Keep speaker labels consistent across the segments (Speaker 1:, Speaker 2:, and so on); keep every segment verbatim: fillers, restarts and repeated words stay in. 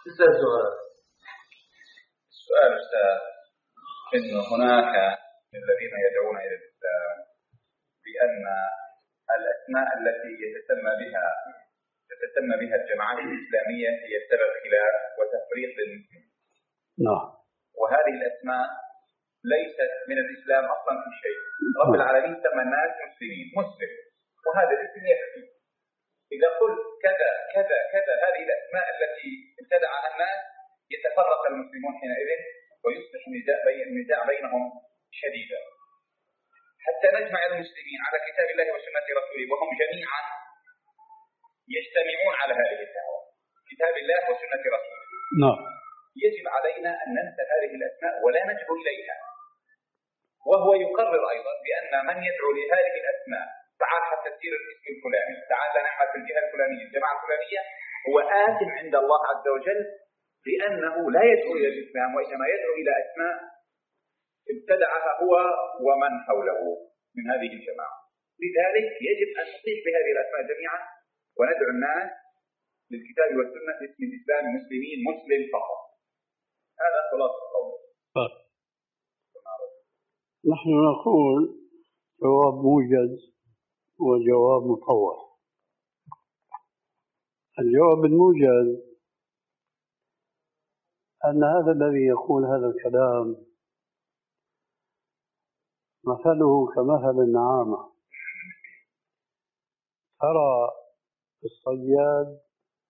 Speaker 1: اسأل سؤال.
Speaker 2: السؤال أستاذ إنه هناك من الذين يدعون إلى الإسلام بأن الأسماء التي يتسمى بها تتسمى بها الجماعات الإسلامية هي سبب خلاف وتفريق للمسلمين.
Speaker 3: نعم.
Speaker 2: وهذه الأسماء ليست من الإسلام أصلا في شيء. رب العالمين سمى الناس مسلمين، مسلم، وهذا الاسم يكفي. إذا قلت كذا كذا كذا هذه الأسماء التي ابتدعها الناس يتفرق المسلمون حينئذ ويصبح النزاع بين النزاع بينهم شديدا. حتى نجمع المسلمين على كتاب الله وسنة رسوله وهم جميعا يجتمعون على هذه الدعوة، كتاب الله وسنة رسوله.
Speaker 3: نعم.
Speaker 2: يجب علينا أن ننسى هذه الأسماء ولا ندعو إليها. وهو يقرر أيضا بأن من يدعو لهذه الأسماء تعال حتى تصير الاسم الفلاني، تعال نعمل في الجهة الفلانية الجماعة الفلانية، هو آثم عند الله عز وجل لأنه لا يدعو إلى الإسلام وإنما يدعو إلى أسماء ابتدعها هو ومن حوله من هذه الجماعة. لذلك يجب أن نطيع بهذه الأسماء جميعا وندعو الناس للكتاب والسنة باسم الإسلام مسلمين، مسلم فقط. هذا خلاصة القول.
Speaker 3: نحن نقول جواب موجز وجواب مطول. الجواب الموجز أن هذا الذي يقول هذا الكلام مثله كمثل النعامة، ترى الصياد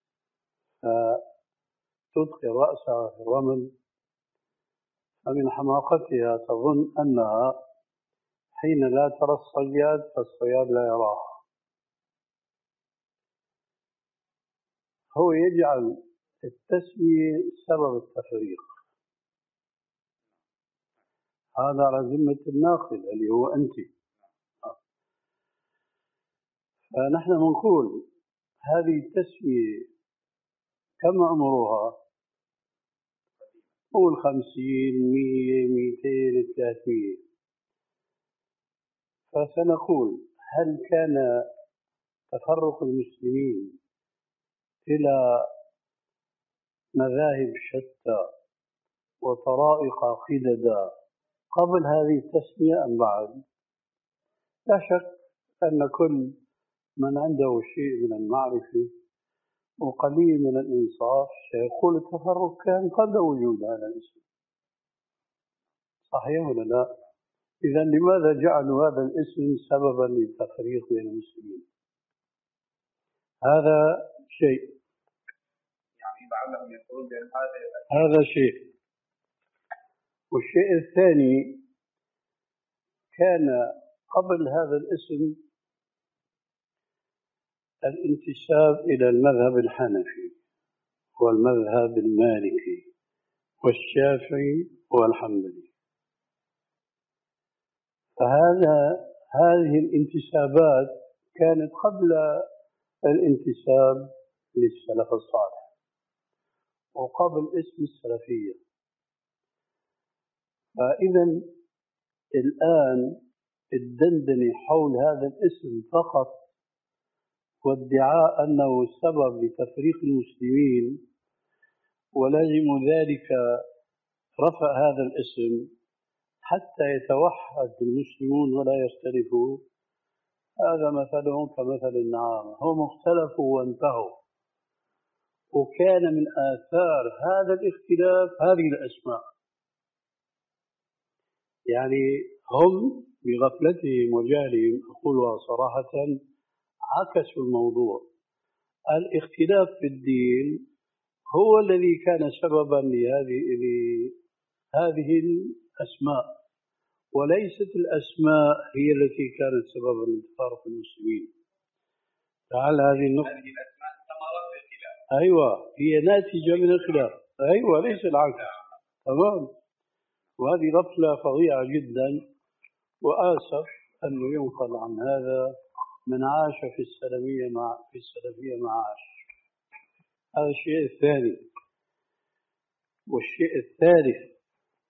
Speaker 3: فتدخل رأسها في الرمل، فمن حماقتها تظن أنها حين لا ترى الصياد فالصياد لا يراها. هو يجعل التسمية سبب التفريق، هذا على ذمة الناقل اللي هو أنت. فنحن نقول هذه التسمية كم عمرها؟ قول خمسين، مية، مئتين، ثلاثمية. فسنقول هل كان تفرق المسلمين إلى مذاهب شتى وطرائق خددا قبل هذه التسمية أم بعد؟ لا شك أن كل من عنده شيء من المعرفة وقليل من الإنصاف سيقول التفرق كان قبل وجود هذا الاسم. صحيح ولا لا؟ إذا لماذا جعلوا هذا الاسم سببا للتفريق بين المسلمين؟ هذا شيء.
Speaker 2: يعني لعلهم يقولون بأن هذا
Speaker 3: هذا شيء. والشيء الثاني، كان قبل هذا الاسم الانتساب إلى المذهب الحنفي والمذهب المالكي والشافعي والحنبلي. فهذا هذه الانتسابات كانت قبل الانتساب للسلف الصالح وقبل اسم السلفية. فإذا الآن الدندنة حول هذا الاسم فقط وادعاء أنه سبب لتفريق المسلمين ولازم ذلك رفع هذا الاسم حتى يتوحد المسلمون ولا يختلفوا، هذا مثلهم كمثل النعامة، هم اختلفوا وانتهوا. وكان من آثار هذا الاختلاف هذه الأسماء. يعني هم بغفلتهم وجهلهم أقولها صراحة عكسوا الموضوع. الاختلاف في الدين هو الذي كان سببا لهذه لهذه الأسماء، وليست الأسماء هي التي كانت سببا لتفارق المسلمين. تعال هذه النقطة.
Speaker 2: هذه الأسماء ثمرة الخلاف.
Speaker 3: أيوة، هي ناتجة من الخلاف. أيوة، ليس العكس. تمام. وهذه غفلة فظيعة جدا، وآسف أنه ينقل عن هذا من عاش في السلفية مع في السلفية معاش. هذا الشيء الثاني. والشيء الثالث،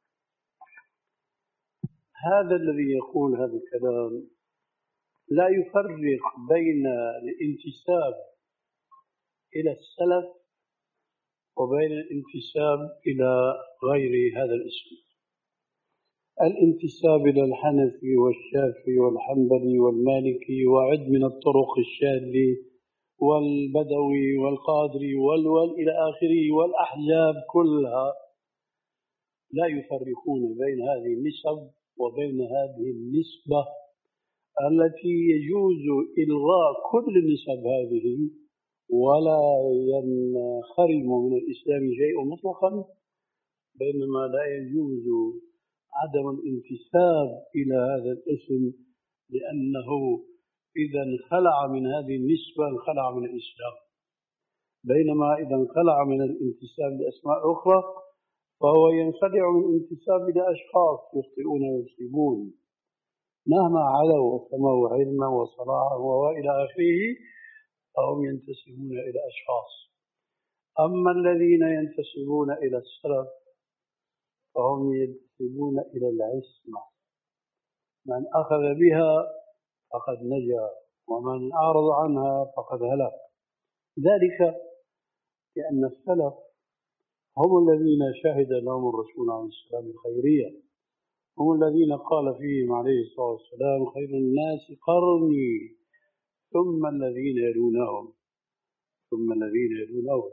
Speaker 3: هذا الذي يقول هذا الكلام لا يفرق بين الانتساب إلى السلف وبين الانتساب إلى غير هذا الاسم. الانتساب إلى الحنفي والشافعي والحنبلي والمالكي وعد من الطرق الشاذلي والبدوي والقادري والول إلى آخره والأحزاب كلها لا يفرقون بين هذه النسب وبين هذه النسبة التي يجوز إلغاء كل النسب هذه ولا ينخرم من الإسلام شيء مطلقا، بينما لا يجوز عدم الانتساب إلى هذا الاسم لأنه إذا انخلع من هذه النسبة انخلع من الإسلام، بينما إذا انخلع من الانتساب لأسماء أخرى فهو ينخلع من الانتساب إلى أشخاص يخطئون ويصيبون مهما علوا وسموا علما وصلاحا وإلى آخره، فهم ينتسبون إلى أشخاص. أما الذين ينتسبون إلى السلف فهم ينتسبون إلى العصمة، من أخذ بها فقد نجا ومن أعرض عنها فقد هلك. ذلك لأن السلف هم الذين شهد لهم الرسول عليه السلام الخيرية، هم الذين قال فيهم عليه الصلاة والسلام خير الناس قرني ثم الذين يلونهم ثم الذين يلونهم.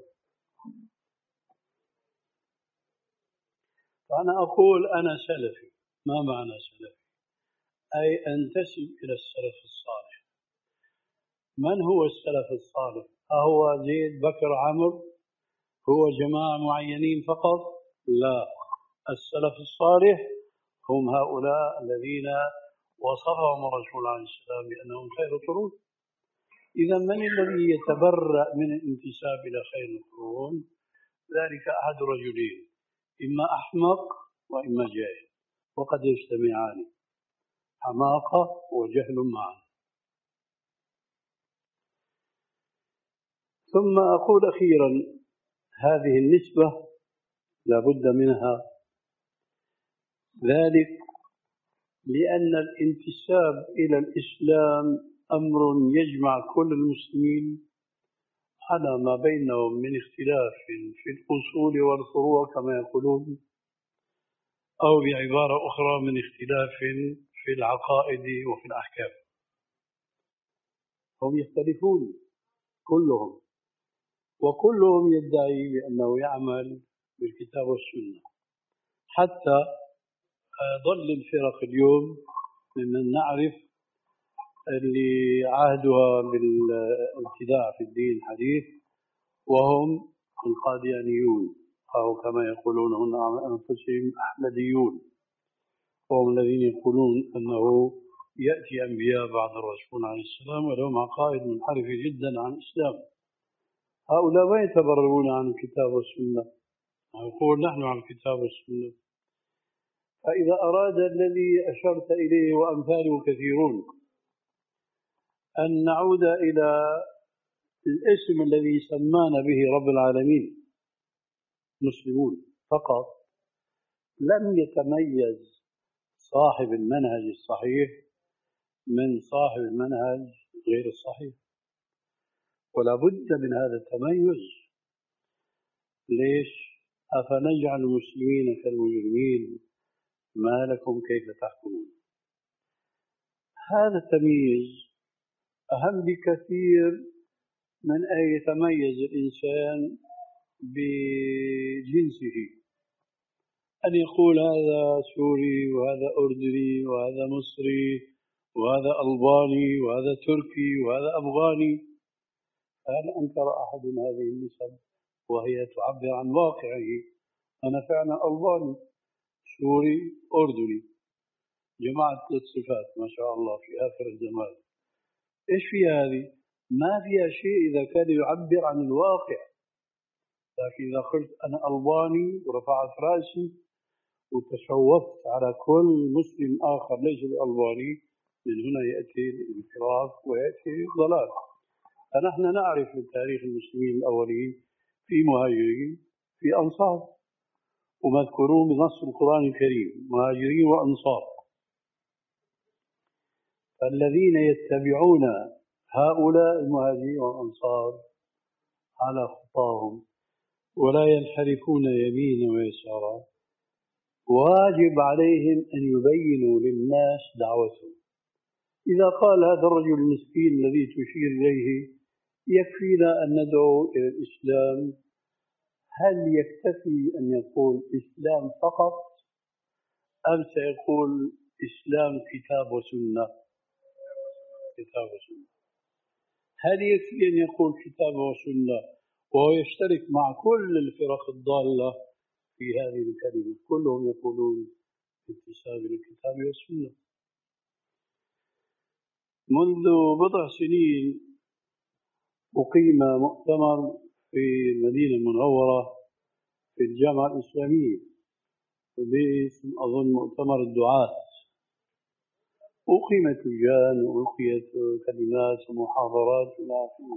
Speaker 3: فأنا أقول أنا سلفي. ما معنى سلفي؟ أي أنتسب إلى السلف الصالح. من هو السلف الصالح؟ أهو زيد بكر عمرو؟ هو جماعة معينين فقط؟ لا، السلف الصالح هم هؤلاء الذين وصفهم الرسول عليه السلام بأنهم خير القرون. إذا من الذي يتبرأ من الانتساب إلى خير القرون؟ ذلك أحد رجلين، إما أحمق وإما جاهل، وقد يجتمعان، حماقة وجهل معا. ثم أقول أخيرا هذه النسبة لا بد منها، ذلك لأن الانتساب إلى الإسلام أمر يجمع كل المسلمين على ما بينهم من اختلاف في الأصول والفروع كما يقولون، أو بعبارة أخرى من اختلاف في العقائد وفي الأحكام. هم يختلفون كلهم، وكلهم يدعي بأنه يعمل بالكتاب والسنة، حتى ظل الفرق اليوم ممن نعرف اللي عهدها بالابتداع في الدين الحديث وهم القاديانيون، أو كما يقولون هم أنفسهم أحمديون، وهم الذين يقولون أنه يأتي أنبياء بعد الرسول عليه السلام ولهم عقائد منحرفة جدا عن الإسلام. هؤلاء ما يتبررون عن الكتاب والسنة، يقول نحن عن الكتاب والسنة. فإذا أراد الذي أشرت إليه وأمثاله كثيرون أن نعود إلى الاسم الذي سمانا به رب العالمين مسلمون فقط، لم يتميز صاحب المنهج الصحيح من صاحب المنهج غير الصحيح، ولا بد من هذا التميز. ليش؟ أفنجعل المسلمين كالمجرمين ما لكم كيف تحكمون؟ هذا التمييز أهم بكثير من أن يتميز الإنسان بجنسه، أن يقول هذا سوري وهذا أردني وهذا مصري وهذا ألباني وهذا تركي وهذا أفغاني. هل أنكر أحد هذه النسب وهي تعبر عن واقعه؟ أنا فعلا ألباني سوري أردني، جماعة ثلاث صفات ما شاء الله في آخر الجمال. إيش في هذه؟ ما فيها شيء إذا كان يعبر عن الواقع. لكن إذا قلت أنا ألباني ورفعت رأسي وتشوفت على كل مسلم آخر ليس بألباني، من هنا يأتي الانحراف ويأتي الضلال. فنحن نعرف من تاريخ المسلمين الأولين في مهاجرين في أنصار، ومذكورون بنص القرآن الكريم مهاجرين وأنصار. فالذين يتبعون هؤلاء المهاجرين والأنصار على خطاهم ولا ينحرفون يمينا ويسارا، واجب عليهم أن يبينوا للناس دعوتهم. إذا قال هذا الرجل المسكين الذي تشير إليه يكفينا أن ندعو إلى الإسلام، هل يكتفي أن يقول إسلام فقط أم سيقول إسلام كتاب وسنة؟ كتاب وسنة. هل يكفي أن يقول كتاب وسنة وهو يشترك مع كل الفرق الضالة في هذه الكلمة؟ كلهم يقولون انتساب إلى الكتاب والسنة. منذ بضع سنين أقيم مؤتمر في المدينة المنورة في الجامعة الإسلامية باسم أظن مؤتمر الدعاة. أقيمت لجان وألقيت كلمات ومحاضرات إلى آخره.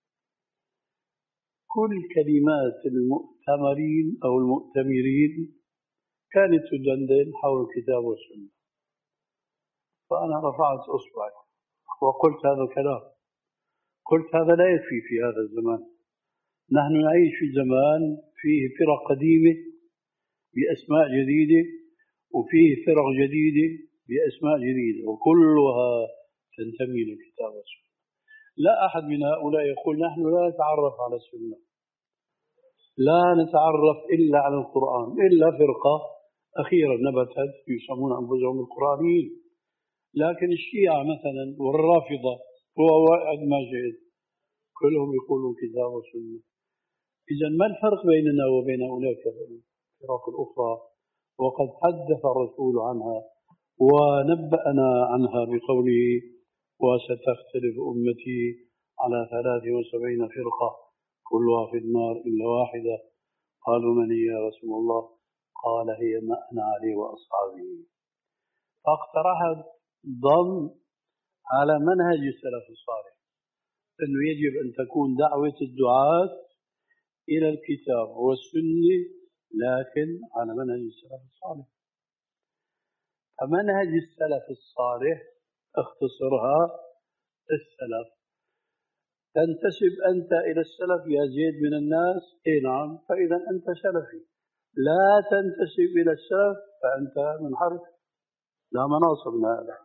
Speaker 3: كل كلمات المؤتمرين أو المؤتمرين كانت تدندن حول الكتاب والسنة. فأنا رفعت أصبعي وقلت هذا الكلام، قلت هذا لا يكفي في هذا الزمان. نحن نعيش في زمان فيه فرق قديمة بأسماء جديدة وفيه فرق جديدة بأسماء جديدة وكلها تنتمي للكتاب والسنة. لا أحد من هؤلاء يقول نحن لا نتعرف على السنة، لا نتعرف إلا على القرآن، إلا فرقة أخيرا نبتت يسمون أنفسهم القرآنيين. لكن الشيعة مثلا والرافضة وواحد ما جئت كلهم يقولون كتاب وسنة. إذا ما الفرق بيننا وبين أولئك الفرق الأخرى؟ وقد حدث الرسول عنها ونبأنا عنها بقوله وستختلف أمتي على ثلاث وسبعين فرقة كلها في النار إلا واحدة. قالوا من هي يا رسول الله؟ قال هي ما أنا عليه وأصحابي. فاقترحت ضم على منهج السلف الصالح أنه يجب أن تكون دعوة الدعاة إلى الكتاب والسنة لكن على منهج السلف الصالح. فمنهج السلف الصالح اختصرها السلف. تنتسب أنت إلى السلف يا زيد من الناس؟ إيه نعم، فإذا أنت سلفي. لا تنتسب إلى السلف فأنت منحرف. لا مناص من هذا،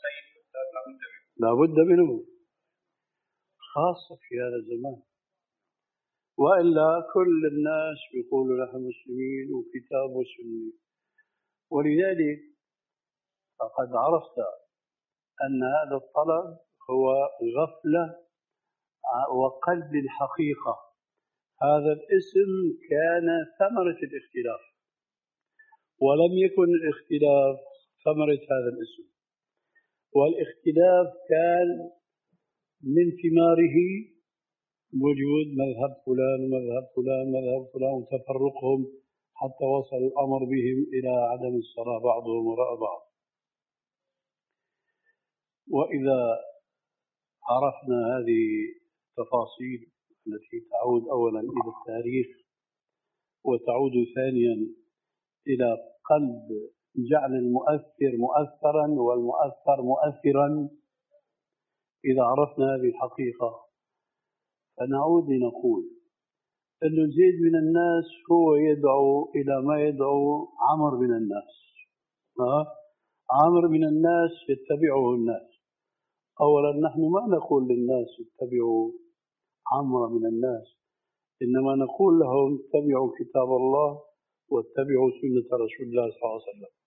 Speaker 3: لا بد منه خاصة في هذا الزمان. وإلا كل الناس يقولوا نحن مسلمين وكتاب وسنة. ولذلك فقد عرفت أن هذا الطلب هو غفلة وقلب الحقيقة. هذا الاسم كان ثمرة الاختلاف، ولم يكن الاختلاف ثمرة هذا الاسم. والاختلاف كان من ثماره وجود مذهب فلان ومذهب فلان ومذهب فلان وتفرقهم حتى وصل الأمر بهم إلى عدم الصلاة بعضهم وراء بعض. وإذا عرفنا هذه التفاصيل التي تعود أولا إلى التاريخ وتعود ثانيا إلى قلب جعل المؤثر مؤثرا والمؤثر مؤثرا، إذا عرفنا هذه الحقيقة فنعود لنقول أن زيد من الناس هو يدعو إلى ما يدعو عمر من الناس. ها؟ عمر من الناس يتبعه الناس. أولا نحن ما نقول للناس اتبعوا عمر من الناس، إنما نقول لهم اتبعوا كتاب الله واتبعوا سنة رسول الله صلى الله عليه وسلم.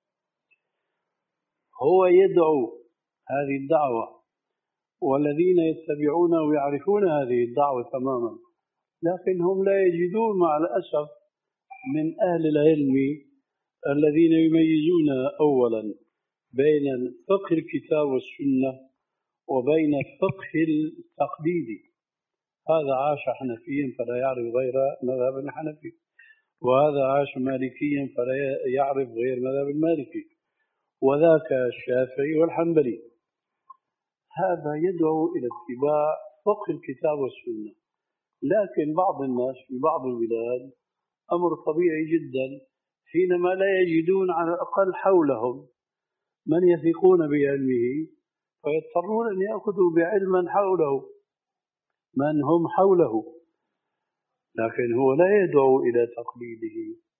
Speaker 3: هو يدعو هذه الدعوة والذين يتبعونه ويعرفون هذه الدعوة تماما، لكن هم لا يجدون مع الأسف من أهل العلم الذين يميزون أولا بين فقه الكتاب والسنة وبين الفقه التقليدي. هذا عاش حنفيا فلا يعرف غير مذهب الحنفي، وهذا عاش مالكيا فلا يعرف غير مذهب المالكي، وذاك الشافعي والحنبلي. هذا يدعو إلى اتباع فقه الكتاب والسنة. لكن بعض الناس في بعض البلاد أمر طبيعي جدا، حينما لا يجدون على الأقل حولهم من يثقون بعلمه فيضطرون أن يأخذوا بعلم من حوله، من هم حوله. لكن هو لا يدعو إلى تقليده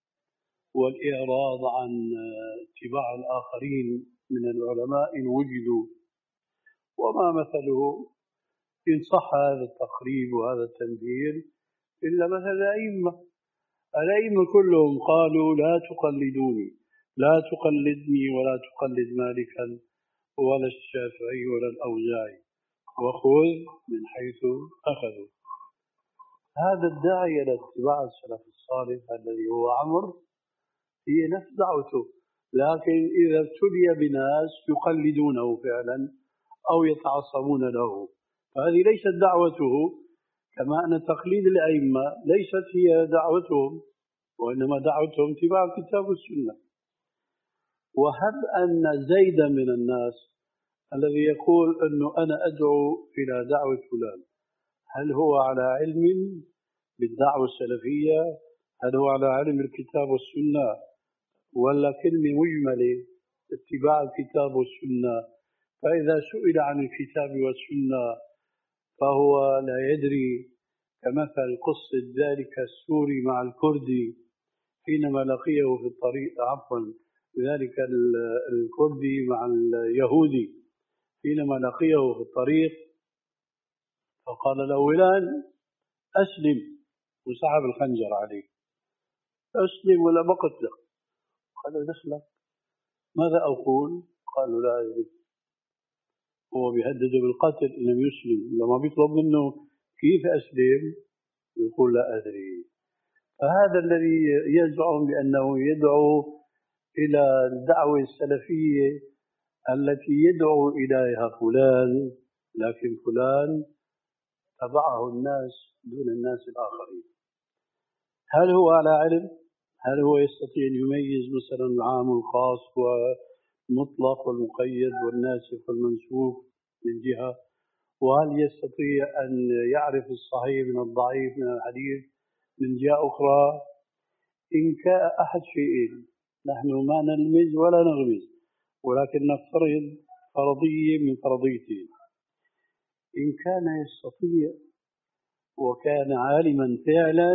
Speaker 3: والإعراض عن اتباع الآخرين من العلماء إن وجدوا، وما مثله إن صح هذا التقريب وهذا التنبيه إلا مثل الأئمة. الأئمة كلهم قالوا لا تقلدوني، لا تقلدني ولا تقلد مالكا ولا الشافعي ولا الأوزاعي، وخذ من حيث أخذوا. هذا الداعي إلى اتباع السلف الصالح الذي هو عمرو هي نفس دعوته، لكن إذا ابتلي بناس يقلدونه فعلا أو يتعصبون له فهذه ليست دعوته، كما أن تقليد الأئمة ليست هي دعوتهم، وإنما دعوتهم اتباع الكتاب والسنة. وهب أن زيدا من الناس الذي يقول أنه أنا أدعو إلى دعوة فلان، هل هو على علم بالدعوة السلفية؟ هل هو على علم الكتاب والسنة؟ ولا كلمة مجملة اتباع الكتاب والسنة؟ فإذا سئل عن الكتاب والسنة فهو لا يدري، كمثل قصة ذلك السوري مع الكردي حينما لقيه في الطريق، عفوا ذلك الكردي مع اليهودي حينما لقيه في الطريق فقال له فلان أسلم، وسحب الخنجر عليه، أسلم ولا بقتلك؟ قال دخلك، ماذا أقول؟ قالوا لا أدري. هو بيهدده بالقتل إن لم يسلم، لما بيطلب منه كيف أسلم يقول لا أدري. فهذا الذي يزعم بأنه يدعو إلى الدعوة السلفية التي يدعو إليها فلان، لكن فلان تبعه الناس دون الناس الآخرين. هل هو على علم؟ هل هو يستطيع أن يميز مثلا العام والخاص والمطلق والمقيد والناسخ والمنسوخ من جهة؟ وهل يستطيع أن يعرف الصحيح من الضعيف من الحديث من جهة أخرى؟ إن كان أحد شيئين، نحن ما نلمز ولا نغمز، ولكن نفترض فرضية من فرضيتين. إن كان يستطيع وكان عالما فعلا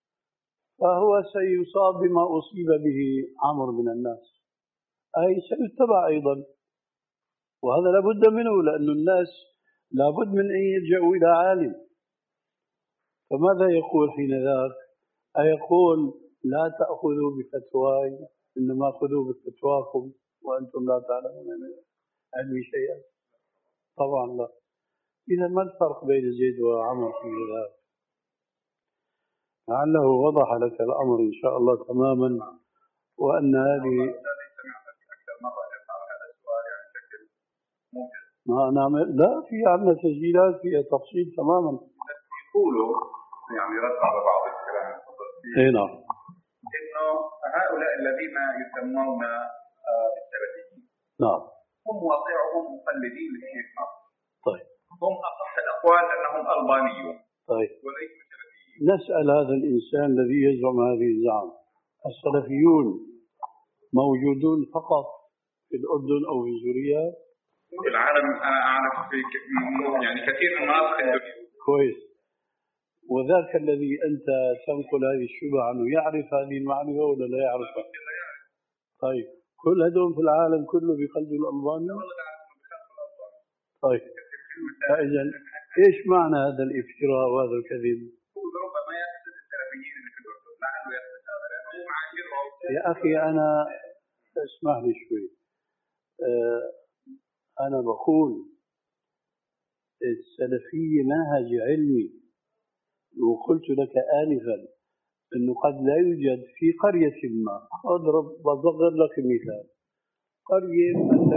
Speaker 3: فهو سيصاب بما أصيب به عمرو من الناس، أي سيتبع أيضا، وهذا لابد منه، لأن الناس لابد من أن يرجعوا إلى عالم. فماذا يقول حين ذاك؟ أيقول لا تأخذوا بفتواي إنما خذوا بفتواكم وأنتم لا تعلمون من علمي شيئا؟ طبعا لا. إذا ما الفرق بين زيد وعمر في ذلك؟ لعله وضح لك الأمر إن شاء الله تماما، وأن هذه ما نعمل لا في عندنا تسجيلات فيها تفصيل تماما.
Speaker 2: يقولوا يعني رد على بعض الكلام
Speaker 3: اي نعم،
Speaker 2: انه هؤلاء الذين يسمون بالسلفيين
Speaker 3: نعم
Speaker 2: هم واقعهم مقلدين للشيخ ناصر.
Speaker 3: طيب
Speaker 2: هم اصح الاقوال انهم البانيون
Speaker 3: طيب
Speaker 2: وليسوا سلفيين.
Speaker 3: نسأل هذا الإنسان الذي يزعم هذه الزعم، السلفيون موجودون فقط في الأردن أو في سوريا؟
Speaker 2: في العالم أنا أعرف في يعني كثير من مناطق الدنيا.
Speaker 3: كويس. وذاك الذي أنت تنقل هذه الشبهة عنه يعرف هذه المعرفة ولا لا يعرفها؟ طيب كل هذول في العالم كله بيقلدوا الألباني؟ طيب فإذا إيش معنى هذا الافتراء وهذا الكذب؟
Speaker 2: ربما يقصد السلفيين اللي في الأردن، لعله يقصد هذا لأنه هو معاشرهم.
Speaker 3: يا أخي أنا اسمح لي شوي، أه أنا بقول السلفية منهج علمي، وقلت لك آنفا أنه قد لا يوجد في قرية ما، أضرب بضغط لك مثال، قرية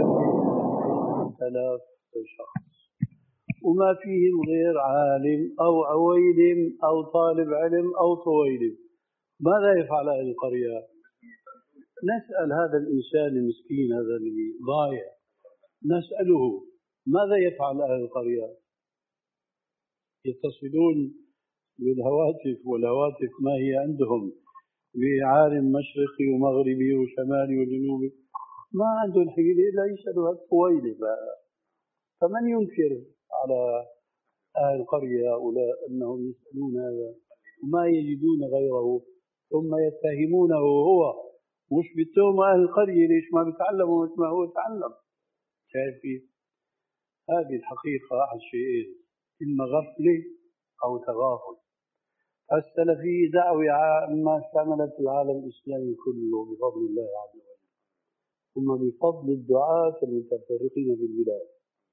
Speaker 3: ثلاث شخص وما فيهم غير عالم أو عويلم أو طالب علم أو طويلم، ماذا يفعل أهل القرية؟ نسأل هذا الإنسان المسكين هذا اللي ضايع، نسأله ماذا يفعل أهل القرية؟ يتصلون بالهواتف، والهواتف ما هي عندهم بعالم مشرقي ومغربي وشمالي وجنوبي، ما عندهم حيلة إلا يسألوا هالطويلة بقى. فمن ينكر على أهل القرية هؤلاء أنهم يسألون هذا وما يجدون غيره ثم يتهمونه هو، مش بتهم أهل القرية ليش ما بيتعلموا مثل ما هو تعلم. شايفين؟ هذه الحقيقة أحد شيئين، إما غفلة أو تغافل. السلفية دعوة عامة شملت العالم الإسلامي كله بفضل الله عز وجل، ثم بفضل الدعاة المتفرقين في البلاد.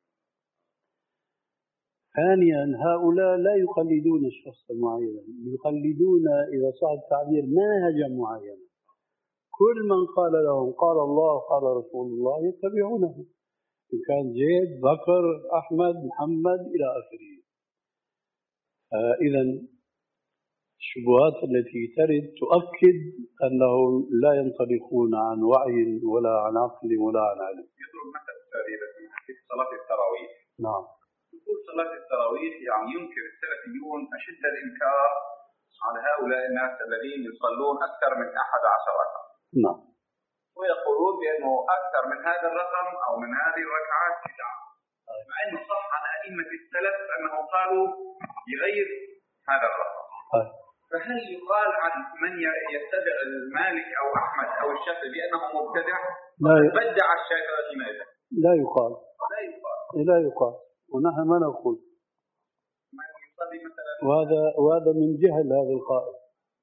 Speaker 3: ثانيا هؤلاء لا يقلدون شخصا معينا، يقلدون إذا صح التعبير منهجا معينا. كل من قال لهم قال الله قال رسول الله يتبعونه، إن كان زيد بكر أحمد محمد إلى آخره. آه إذا الشبهات التي ترد تؤكد أنهم لا ينطلقون عن وعي ولا عن عقل ولا عن علم.
Speaker 2: يضرب مثل تقريبا في صلاة التراويح.
Speaker 3: نعم.
Speaker 2: يقول صلاة التراويح يعني ينكر السلفيون أشد الإنكار على هؤلاء الناس الذين يصلون أكثر من أحد عشر ركعة.
Speaker 3: نعم.
Speaker 2: ويقولون بأنه أكثر من هذا الرقم أو من هذه الركعات بدعة. مع أنه صح عن أئمة السلف أنهم قالوا يغير هذا الرقم. فهل يقال عن من يتبع المالك أو أحمد أو الشافعي بأنه مبتدع؟
Speaker 3: لا
Speaker 2: بدع الشافعي لماذا؟
Speaker 3: لا يقال.
Speaker 2: لا يقال.
Speaker 3: لا يقال، ونحن ما نقول.
Speaker 2: ما يصلي مثلا.
Speaker 3: وهذا وهذا من جهل هذا القائل.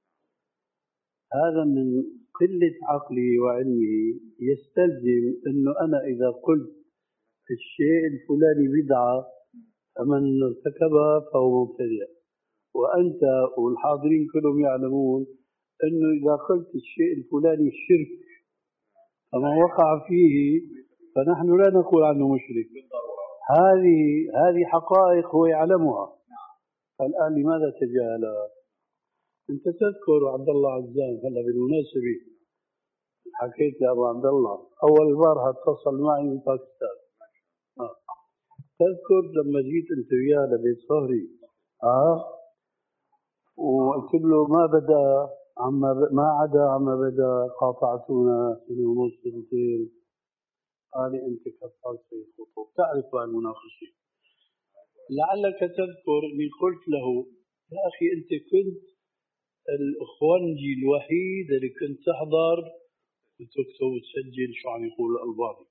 Speaker 3: هذا من قلة عقله وعلمه. يستلزم أنه أنا إذا قلت الشيء الفلاني بدعة فمن ارتكبها فهو مبتدع، وأنت والحاضرين كلهم يعلمون أنه إذا قلت الشيء الفلاني شرك فمن وقع فيه فنحن لا نقول عنه مشرك. هذه هذه حقائق هو يعلمها. الآن لماذا تجاهلها؟ أنت تذكر عبد الله عزام، هلا بالمناسبة حكيت لأبو عبد الله أول مرة اتصل معي من باكستان. آه. تذكر لما جيت أنت وياه لبيت صهري آه وقلت له ما بدا عما ما عدا عما بدا قاطعتونا سنة ونص سنتين. قال أنت كفرت في الخطوب، تعرف المناقشين. لعلك تذكر اني قلت له يا اخي انت كنت الاخوانجي الوحيد اللي كنت تحضر وتكتب وتسجل شو عم يقول الألباني،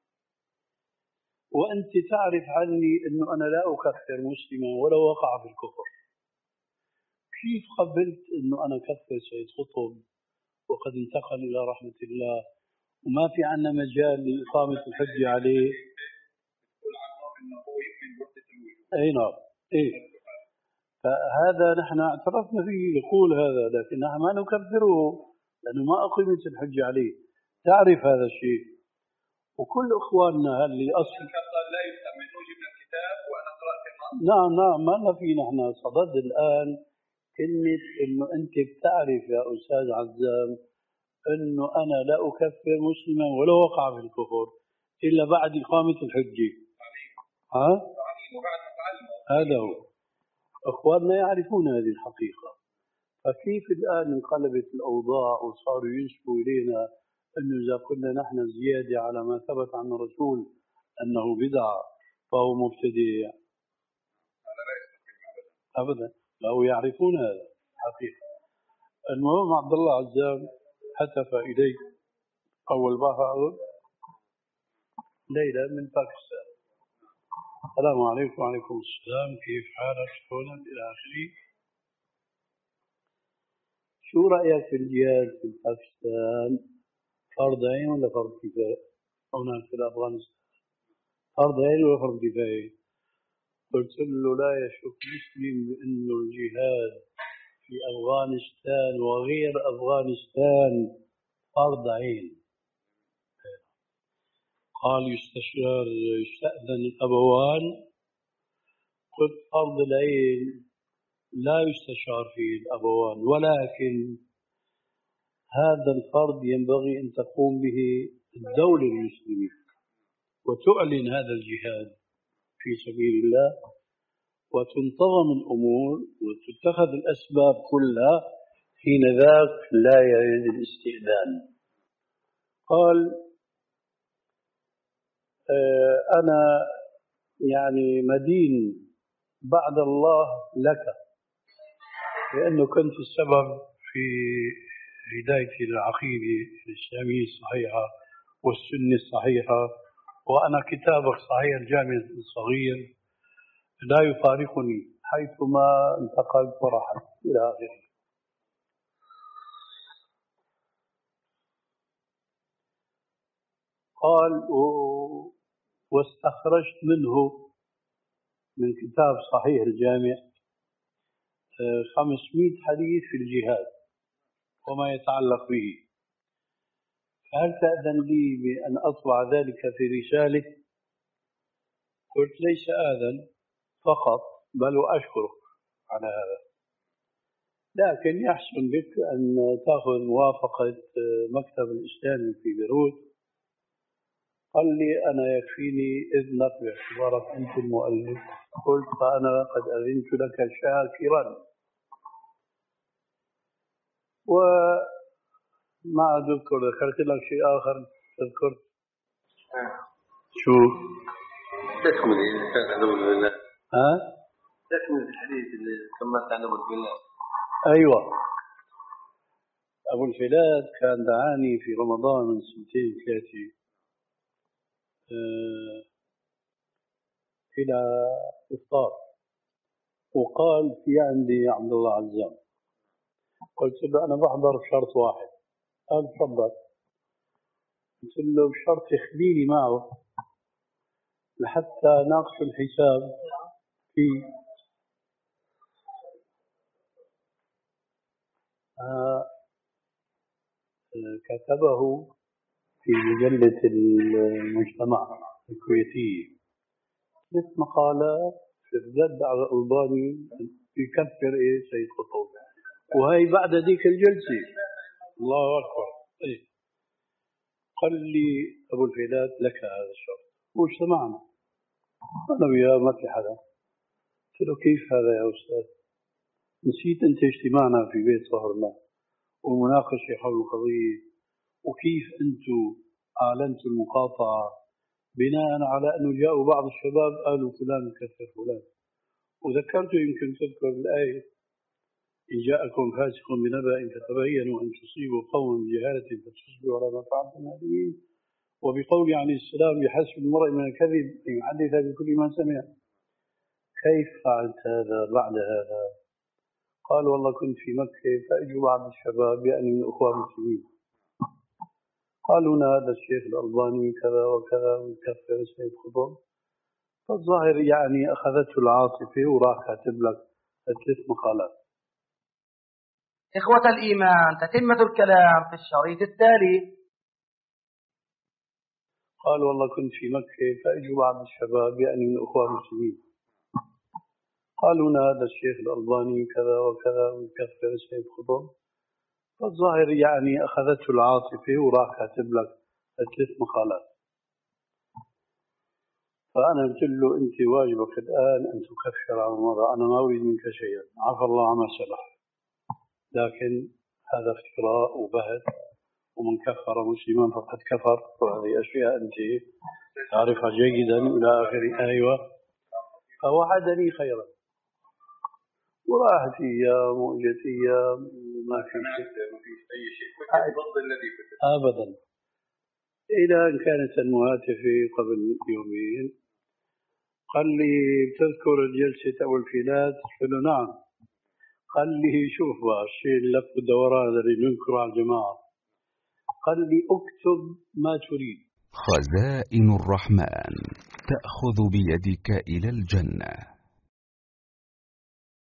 Speaker 3: وانت تعرف عني انه انا لا اكفر مسلما ولو وقع في الكفر. كيف قبلت انه انا اكفر سيد قطب وقد انتقل الى رحمه الله وما في عنا مجال لاقامه الحجه عليه؟ اي نعم. اي فهذا نحن اعترفنا فيه، يقول هذا، لكن نحن ما نكفره لانه ما اقيمت الحجه عليه. تعرف هذا الشيء. وكل اخواننا اللي اصلا
Speaker 2: لا يفهم من وجبنا الكتاب وانا قرات النص.
Speaker 3: نعم نعم ما في نحن صدد الان كلمه انه انت بتعرف يا استاذ عزام انه انا لا اكفر مسلما ولو وقع في الكفر الا بعد اقامه الحجه. ها؟ هذا هو. اخواننا يعرفون هذه الحقيقه. فكيف الان انقلبت الاوضاع وصاروا ينسبوا الينا انه اذا قلنا نحن زياده على ما ثبت عن الرسول انه بدعه فهو مبتدع؟ ابدا. لا يعرفون هذا حقيقه. المهم عبد الله عزام هتف الي اول مره ليله من باكستان. السلام عليكم. وعليكم السلام، كيف حالك شلونك الى اخره. شو رايك في الجهاد في باكستان؟ فرض عين ولا فرض كفايه؟ هناك في افغانستان فرض عين ولا فرض كفايه؟ قلت له لا يشك مسلم بانه الجهاد في افغانستان وغير افغانستان فرض عين. قال يستشار يستأذن الأبوان. قلت فرض العين لا يستشار فيه الأبوان، ولكن هذا الفرض ينبغي أن تقوم به الدولة المسلمة وتعلن هذا الجهاد في سبيل الله وتنتظم الأمور وتتخذ الأسباب كلها، حين ذاك لا يريد الاستئذان. قال أنا يعني مدين بعد الله لك لأنه كنت السبب في هدايتي للعقيدة الإسلامية الصحيحة والسنة الصحيحة، وأنا كتابك صحيح الجامع الصغير لا يفارقني حيثما انتقلت ورحلت إلى آخره. قال واستخرجت منه من كتاب صحيح الجامع خمسمائة حديث في الجهاد وما يتعلق به، فهل تأذن لي بأن أطبع ذلك في رسالة؟ قلت ليس آذن فقط بل وأشكرك على هذا، لكن يحسن بك أن تأخذ موافقة مكتب الإسلامي في بيروت. قال لي أنا يكفيني إذنك باعتبارك أنت المؤلف. قلت فأنا قد أذنت لك شاكرا. وما أذكر ذكرت لك شيء آخر تذكر شو
Speaker 1: تكمل كان عنده بالله
Speaker 3: ها
Speaker 1: تكمل الحديث اللي كملت عنه بالله.
Speaker 3: أيوة، أبو الفلات كان دعاني في رمضان من سنتين ثلاثة آه إلى إفطار، وقال في عندي عبد الله عزام. قلت له أنا بحضر بشرط واحد. قال تفضل. قلت له بشرط يخليني معه لحتى ناقش الحساب في آه كتبه في مجلة المجتمع الكويتية ثلاث مقالات في الرد على الألباني يكفر إيه سيد قطب، وهي بعد ذيك الجلسة. الله أكبر. إيه. قال لي أبو الفيلات لك هذا الشرط، واجتمعنا أنا وياه ما في حدا. قلت له كيف هذا يا أستاذ؟ نسيت أنت اجتماعنا في بيت صهرنا ومناقشة حول القضية، وكيف أنتم أعلنتوا المقاطعة بناء على أنه جاءوا بعض الشباب قالوا فلان كفر فلان، وذكرته يمكن تذكر الآية إن جاءكم فاسق بنبأ فتبينوا أن تصيبوا قوما بجهالة فتصبحوا على ما فعلتم نادمين، وبقول عليه السلام يحسب المرء من الكذب أن يحدث بكل ما سمع. كيف فعلت هذا بعد هذا؟ قال والله كنت في مكة فأجوا بعض الشباب يعني من الأخوة المسلمين قالوا لنا هذا الشيخ الألباني كذا وكذا ويكفر السيد قطب، فالظاهر يعني أخذته العاطفة وراح كاتب لك ثلاث مقالات.
Speaker 4: إخوة الإيمان، تتمة الكلام في الشريط التالي.
Speaker 3: قال والله كنت في مكة فأجوا بعض الشباب يعني من الأخوة المسلمين قالوا لنا هذا الشيخ الألباني كذا وكذا ويكفر السيد قطب، فالظاهر يعني أخذته العاطفة وراح كاتب لك ثلاث مقالات. فأنا قلت له أنت واجبك الآن أن تكفر عن مضى، أنا ما أريد منك شيئا، عفى الله عما سلف، لكن هذا افتراء وبهت، ومن كفر مسلما فقد كفر، وهذه أشياء أنت تعرفها جيدا إلى آخر. أيوة. فوعدني خيرا وراحت أيام وجت أيام ما في شيء أبدا، إلى أن كانت المهاتفة قبل يومين قال لي تذكر الجلسة أو الفيلات؟ قلت له نعم. قال لي شوف بقى الشيء اللف والدوران اللي ننكر على الجماعة، قال لي اكتب ما تريد.
Speaker 5: خزائن الرحمن تأخذ بيدك إلى الجنة.